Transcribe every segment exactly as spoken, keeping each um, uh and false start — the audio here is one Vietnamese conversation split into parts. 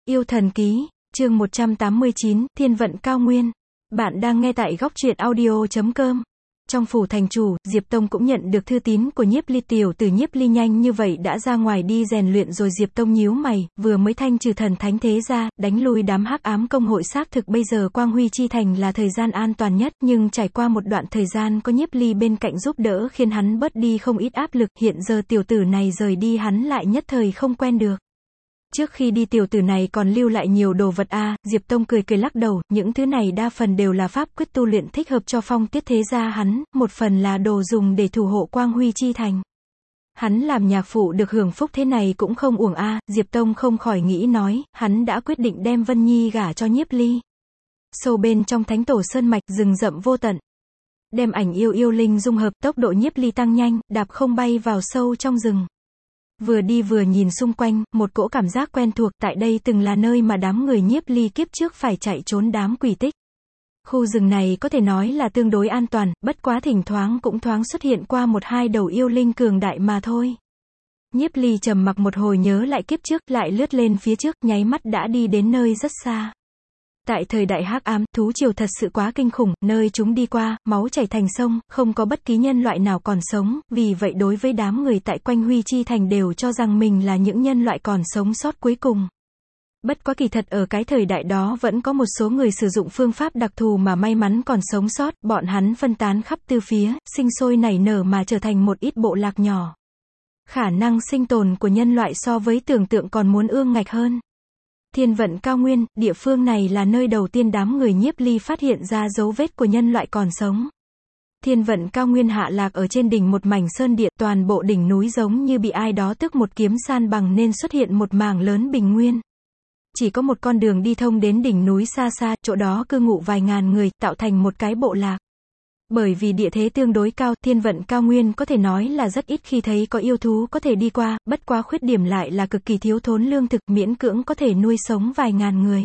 Yêu thần ký, chương một trăm tám mươi chín, Thiên vận cao nguyên. Bạn đang nghe tại góc truyện audio chấm com. Trong phủ thành chủ, Diệp Tông cũng nhận được thư tín của Nhiếp Ly. Tiểu tử Nhiếp Ly nhanh như vậy đã ra ngoài đi rèn luyện rồi. Diệp Tông nhíu mày, vừa mới thanh trừ thần thánh thế ra, đánh lui đám hắc ám công hội, xác thực bây giờ Quang Huy Chi Thành là thời gian an toàn nhất, nhưng trải qua một đoạn thời gian có Nhiếp Ly bên cạnh giúp đỡ khiến hắn bớt đi không ít áp lực. Hiện giờ tiểu tử này rời đi hắn lại nhất thời không quen được. Trước khi đi tiểu tử này còn lưu lại nhiều đồ vật a. À, Diệp Tông cười cười lắc đầu, những thứ này đa phần đều là pháp quyết tu luyện thích hợp cho phong tiết thế gia hắn, một phần là đồ dùng để thủ hộ Quang Huy Chi Thành. Hắn làm nhạc phụ được hưởng phúc thế này cũng không uổng a. À, Diệp Tông không khỏi nghĩ nói, hắn đã quyết định đem Vân Nhi gả cho Nhiếp Ly. Sâu bên trong thánh tổ sơn mạch, rừng rậm vô tận. Đem ảnh yêu yêu linh dung hợp, tốc độ Nhiếp Ly tăng nhanh, đạp không bay vào sâu trong rừng. Vừa đi vừa nhìn xung quanh, một cỗ cảm giác quen thuộc, tại đây từng là nơi mà đám người Nhiếp Ly kiếp trước phải chạy trốn đám quỷ tích. Khu rừng này có thể nói là tương đối an toàn, bất quá thỉnh thoảng cũng thoáng xuất hiện qua một hai đầu yêu linh cường đại mà thôi. Nhiếp Ly trầm mặc một hồi nhớ lại kiếp trước, lại lướt lên phía trước, nháy mắt đã đi đến nơi rất xa. Tại thời đại hắc ám, thú triều thật sự quá kinh khủng, nơi chúng đi qua, máu chảy thành sông, không có bất kỳ nhân loại nào còn sống, vì vậy đối với đám người tại Quang Huy Chi Thành đều cho rằng mình là những nhân loại còn sống sót cuối cùng. Bất quá kỳ thật ở cái thời đại đó vẫn có một số người sử dụng phương pháp đặc thù mà may mắn còn sống sót, bọn hắn phân tán khắp tứ phía, sinh sôi nảy nở mà trở thành một ít bộ lạc nhỏ. Khả năng sinh tồn của nhân loại so với tưởng tượng còn muốn ương ngạch hơn. Thiên vận cao nguyên, địa phương này là nơi đầu tiên đám người Nhiếp Ly phát hiện ra dấu vết của nhân loại còn sống. Thiên vận cao nguyên hạ lạc ở trên đỉnh một mảnh sơn địa, toàn bộ đỉnh núi giống như bị ai đó tước một kiếm san bằng nên xuất hiện một mảng lớn bình nguyên. Chỉ có một con đường đi thông đến đỉnh núi xa xa, chỗ đó cư ngụ vài ngàn người, tạo thành một cái bộ lạc. Bởi vì địa thế tương đối cao, thiên vận cao nguyên có thể nói là rất ít khi thấy có yêu thú có thể đi qua, bất quá khuyết điểm lại là cực kỳ thiếu thốn lương thực, miễn cưỡng có thể nuôi sống vài ngàn người.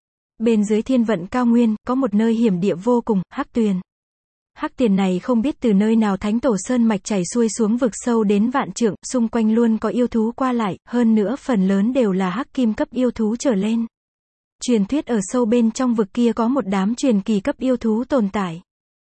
Bên dưới thiên vận cao nguyên, có một nơi hiểm địa vô cùng, hắc tuyền. Hắc tuyền này không biết từ nơi nào thánh tổ sơn mạch chảy xuôi xuống vực sâu đến vạn trượng, xung quanh luôn có yêu thú qua lại, hơn nữa phần lớn đều là hắc kim cấp yêu thú trở lên. Truyền thuyết ở sâu bên trong vực kia có một đám truyền kỳ cấp yêu thú tồn tại.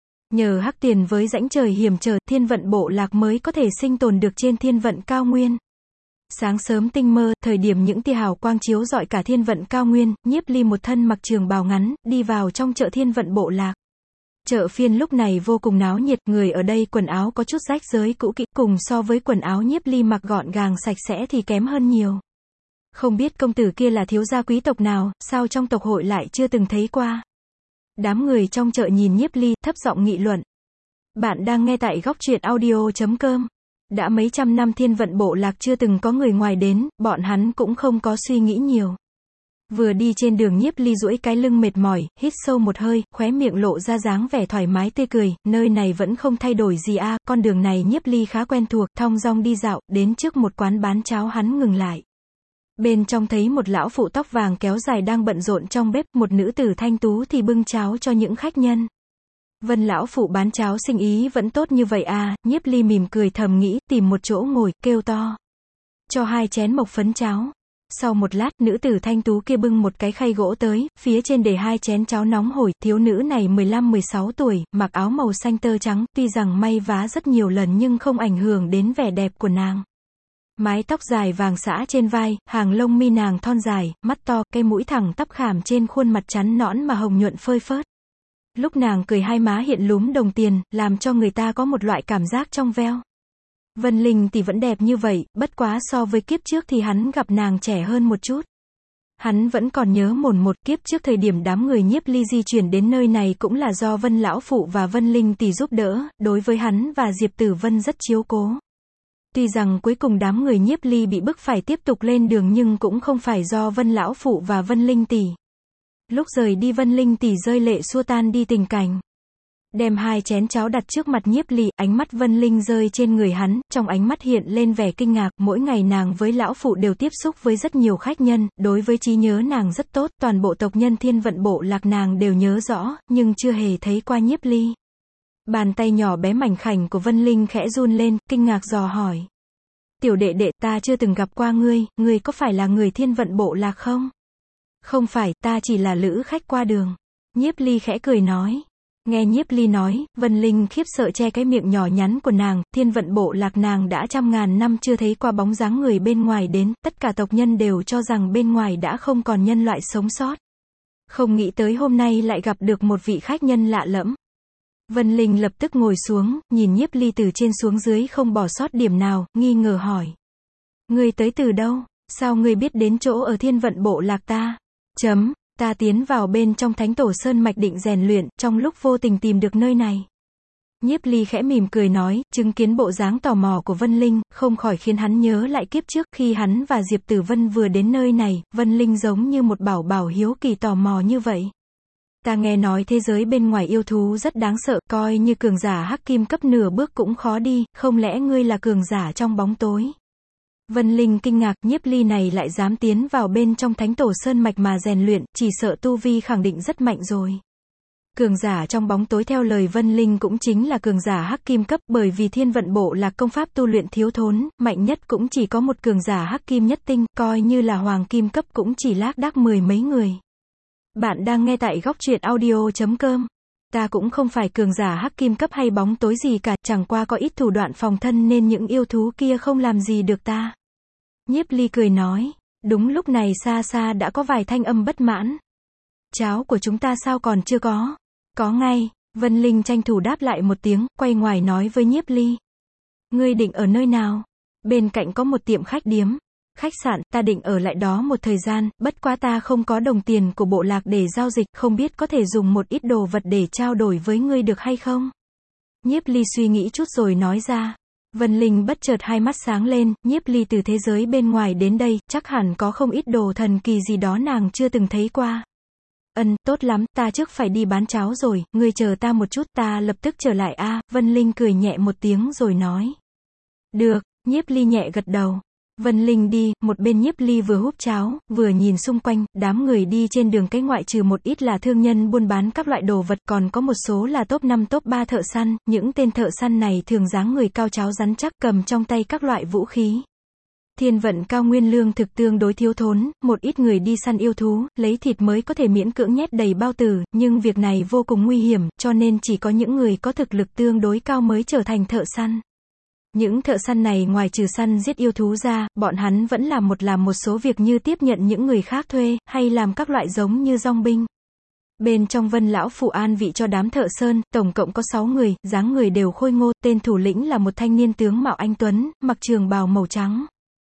Nhờ hắc tiền với rãnh trời hiểm trở, thiên vận bộ lạc mới có thể sinh tồn được trên thiên vận cao nguyên. Sáng sớm tinh mơ, thời điểm những tia hào quang chiếu rọi cả thiên vận cao nguyên, Nhiếp Ly một thân mặc trường bào ngắn, đi vào trong chợ thiên vận bộ lạc. Chợ phiên lúc này vô cùng náo nhiệt, người ở đây quần áo có chút rách rới cũ kỹ, cùng so với quần áo Nhiếp Ly mặc gọn gàng sạch sẽ thì kém hơn nhiều. Không biết công tử kia là thiếu gia quý tộc nào, sao trong tộc hội lại chưa từng thấy qua. Đám người trong chợ nhìn Nhiếp Ly, thấp giọng nghị luận. Bạn đang nghe tại góc truyện audio chấm com. Đã mấy trăm năm thiên vận bộ lạc chưa từng có người ngoài đến, bọn hắn cũng không có suy nghĩ nhiều. Vừa đi trên đường Nhiếp Ly duỗi cái lưng mệt mỏi, hít sâu một hơi, khóe miệng lộ ra dáng vẻ thoải mái tươi cười, nơi này vẫn không thay đổi gì a. À, con đường này Nhiếp Ly khá quen thuộc, thong dong đi dạo, đến trước một quán bán cháo hắn ngừng lại. Bên trong thấy một lão phụ tóc vàng kéo dài đang bận rộn trong bếp, một nữ tử thanh tú thì bưng cháo cho những khách nhân. Vân lão phụ bán cháo sinh ý vẫn tốt như vậy à, Nhiếp Ly mỉm cười thầm nghĩ, tìm một chỗ ngồi, kêu to. Cho hai chén mộc phấn cháo. Sau một lát, nữ tử thanh tú kia bưng một cái khay gỗ tới, phía trên để hai chén cháo nóng hổi, thiếu nữ này mười lăm mười sáu tuổi, mặc áo màu xanh tơ trắng, tuy rằng may vá rất nhiều lần nhưng không ảnh hưởng đến vẻ đẹp của nàng. Mái tóc dài vàng xõa trên vai, hàng lông mi nàng thon dài, mắt to, cây mũi thẳng tắp khảm trên khuôn mặt trắng nõn mà hồng nhuận phơi phớt. Lúc nàng cười hai má hiện lúm đồng tiền, làm cho người ta có một loại cảm giác trong veo. Vân Linh thì vẫn đẹp như vậy, bất quá so với kiếp trước thì hắn gặp nàng trẻ hơn một chút. Hắn vẫn còn nhớ mồn một, kiếp trước thời điểm đám người Nhiếp Ly di chuyển đến nơi này cũng là do Vân lão phụ và Vân Linh tỷ giúp đỡ, đối với hắn và Diệp Tử Vân rất chiếu cố. Tuy rằng cuối cùng đám người Nhiếp Ly bị bức phải tiếp tục lên đường nhưng cũng không phải do Vân lão phụ và Vân Linh tỷ. Lúc rời đi Vân Linh tỷ rơi lệ xua tan đi tình cảnh. Đem hai chén cháo đặt trước mặt Nhiếp Ly, ánh mắt Vân Linh rơi trên người hắn, trong ánh mắt hiện lên vẻ kinh ngạc, mỗi ngày nàng với lão phụ đều tiếp xúc với rất nhiều khách nhân, đối với trí nhớ nàng rất tốt, toàn bộ tộc nhân thiên vận bộ lạc nàng đều nhớ rõ, nhưng chưa hề thấy qua Nhiếp Ly. Bàn tay nhỏ bé mảnh khảnh của Vân Linh khẽ run lên, kinh ngạc dò hỏi. Tiểu đệ đệ, ta chưa từng gặp qua ngươi, ngươi có phải là người thiên vận bộ lạc không? Không phải, ta chỉ là lữ khách qua đường. Nhiếp Ly khẽ cười nói. Nghe Nhiếp Ly nói, Vân Linh khiếp sợ che cái miệng nhỏ nhắn của nàng, thiên vận bộ lạc nàng đã trăm ngàn năm chưa thấy qua bóng dáng người bên ngoài đến, tất cả tộc nhân đều cho rằng bên ngoài đã không còn nhân loại sống sót. Không nghĩ tới hôm nay lại gặp được một vị khách nhân lạ lẫm. Vân Linh lập tức ngồi xuống, nhìn Nhiếp Ly từ trên xuống dưới không bỏ sót điểm nào, nghi ngờ hỏi. Ngươi tới từ đâu? Sao ngươi biết đến chỗ ở thiên vận bộ lạc ta? Chấm, ta tiến vào bên trong thánh tổ sơn mạch định rèn luyện, trong lúc vô tình tìm được nơi này. Nhiếp Ly khẽ mỉm cười nói, chứng kiến bộ dáng tò mò của Vân Linh, không khỏi khiến hắn nhớ lại kiếp trước khi hắn và Diệp Tử Vân vừa đến nơi này, Vân Linh giống như một bảo bảo hiếu kỳ tò mò như vậy. Ta nghe nói thế giới bên ngoài yêu thú rất đáng sợ, coi như cường giả hắc kim cấp nửa bước cũng khó đi, không lẽ ngươi là cường giả trong bóng tối? Vân Linh kinh ngạc, Nhiếp Ly này lại dám tiến vào bên trong thánh tổ sơn mạch mà rèn luyện, chỉ sợ tu vi khẳng định rất mạnh rồi. Cường giả trong bóng tối theo lời Vân Linh cũng chính là cường giả hắc kim cấp, bởi vì thiên vận bộ là công pháp tu luyện thiếu thốn, mạnh nhất cũng chỉ có một cường giả hắc kim nhất tinh, coi như là hoàng kim cấp cũng chỉ lác đác mười mấy người. Bạn đang nghe tại góc truyện audio chấm com. Ta cũng không phải cường giả hắc kim cấp hay bóng tối gì cả, chẳng qua có ít thủ đoạn phòng thân nên những yêu thú kia không làm gì được ta. Nhiếp Ly cười nói. Đúng lúc này xa xa đã có vài thanh âm bất mãn. Cháo của chúng ta sao còn chưa có? Có ngay. Vân Linh tranh thủ đáp lại một tiếng, quay ngoài nói với Nhiếp Ly. Ngươi định ở nơi nào? Bên cạnh có một tiệm khách điếm. Khách sạn, ta định ở lại đó một thời gian, bất quá ta không có đồng tiền của bộ lạc để giao dịch, không biết có thể dùng một ít đồ vật để trao đổi với ngươi được hay không? Nhiếp Ly suy nghĩ chút rồi nói ra. Vân Linh bất chợt hai mắt sáng lên, Nhiếp Ly từ thế giới bên ngoài đến đây, chắc hẳn có không ít đồ thần kỳ gì đó nàng chưa từng thấy qua. Ân, tốt lắm, ta trước phải đi bán cháo rồi, ngươi chờ ta một chút, ta lập tức trở lại a. Vân Linh cười nhẹ một tiếng rồi nói. Được, Nhiếp Ly nhẹ gật đầu. Vân Linh đi, một bên Nhiếp Ly vừa húp cháo, vừa nhìn xung quanh, đám người đi trên đường cái ngoại trừ một ít là thương nhân buôn bán các loại đồ vật, còn có một số là top năm top ba thợ săn, những tên thợ săn này thường dáng người cao cháo rắn chắc, cầm trong tay các loại vũ khí. Thiên vận cao nguyên lương thực tương đối thiếu thốn, một ít người đi săn yêu thú, lấy thịt mới có thể miễn cưỡng nhét đầy bao tử, nhưng việc này vô cùng nguy hiểm, cho nên chỉ có những người có thực lực tương đối cao mới trở thành thợ săn. Những thợ săn này ngoài trừ săn giết yêu thú ra, bọn hắn vẫn làm một làm một số việc như tiếp nhận những người khác thuê, hay làm các loại giống như dong binh. Bên trong Vân lão phủ an vị cho đám thợ sơn, tổng cộng có sáu người, dáng người đều khôi ngô, tên thủ lĩnh là một thanh niên tướng mạo anh tuấn, mặc trường bào màu trắng.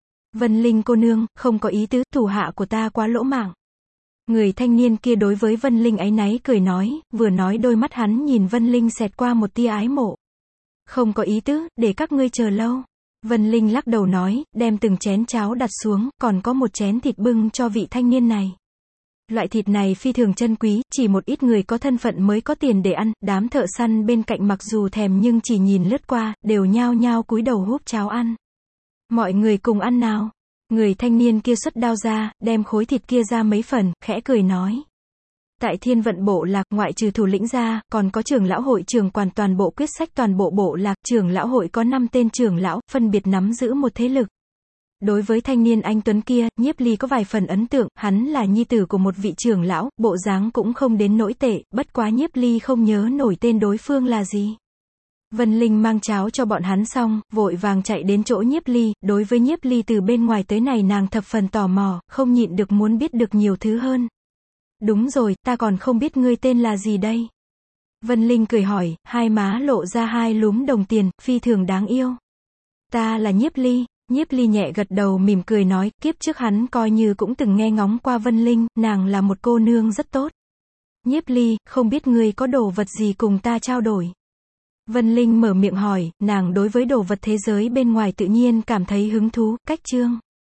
Vân Linh cô nương, không có ý tứ, thủ hạ của ta quá lỗ mãng. Người thanh niên kia đối với Vân Linh áy náy cười nói, vừa nói đôi mắt hắn nhìn Vân Linh xẹt qua một tia ái mộ. Không có ý tứ, để các ngươi chờ lâu. Vân Linh lắc đầu nói, đem từng chén cháo đặt xuống, còn có một chén thịt bưng cho vị thanh niên này. Loại thịt này phi thường chân quý, chỉ một ít người có thân phận mới có tiền để ăn, đám thợ săn bên cạnh mặc dù thèm nhưng chỉ nhìn lướt qua, đều nhao nhao cúi đầu húp cháo ăn. Mọi người cùng ăn nào. Người thanh niên kia xuất đao ra, đem khối thịt kia ra mấy phần, khẽ cười nói. Tại thiên vận bộ lạc, ngoại trừ thủ lĩnh ra, còn có trưởng lão hội trưởng quản toàn bộ quyết sách toàn bộ bộ lạc, trưởng lão hội có năm tên trưởng lão, phân biệt nắm giữ một thế lực. Đối với thanh niên anh tuấn kia, Nhiếp Ly có vài phần ấn tượng, hắn là nhi tử của một vị trưởng lão, bộ dáng cũng không đến nỗi tệ, bất quá Nhiếp Ly không nhớ nổi tên đối phương là gì. Vân Linh mang cháo cho bọn hắn xong, vội vàng chạy đến chỗ Nhiếp Ly, đối với Nhiếp Ly từ bên ngoài tới này nàng thập phần tò mò, không nhịn được muốn biết được nhiều thứ hơn. Đúng rồi, ta còn không biết ngươi tên là gì đây. Vân Linh cười hỏi, hai má lộ ra hai lúm đồng tiền, phi thường đáng yêu. Ta là Nhiếp Ly. Nhiếp Ly nhẹ gật đầu mỉm cười nói, kiếp trước hắn coi như cũng từng nghe ngóng qua Vân Linh, nàng là một cô nương rất tốt. Nhiếp Ly, không biết ngươi có đồ vật gì cùng ta trao đổi. Vân Linh mở miệng hỏi, nàng đối với đồ vật thế giới bên ngoài tự nhiên cảm thấy hứng thú, cách chương.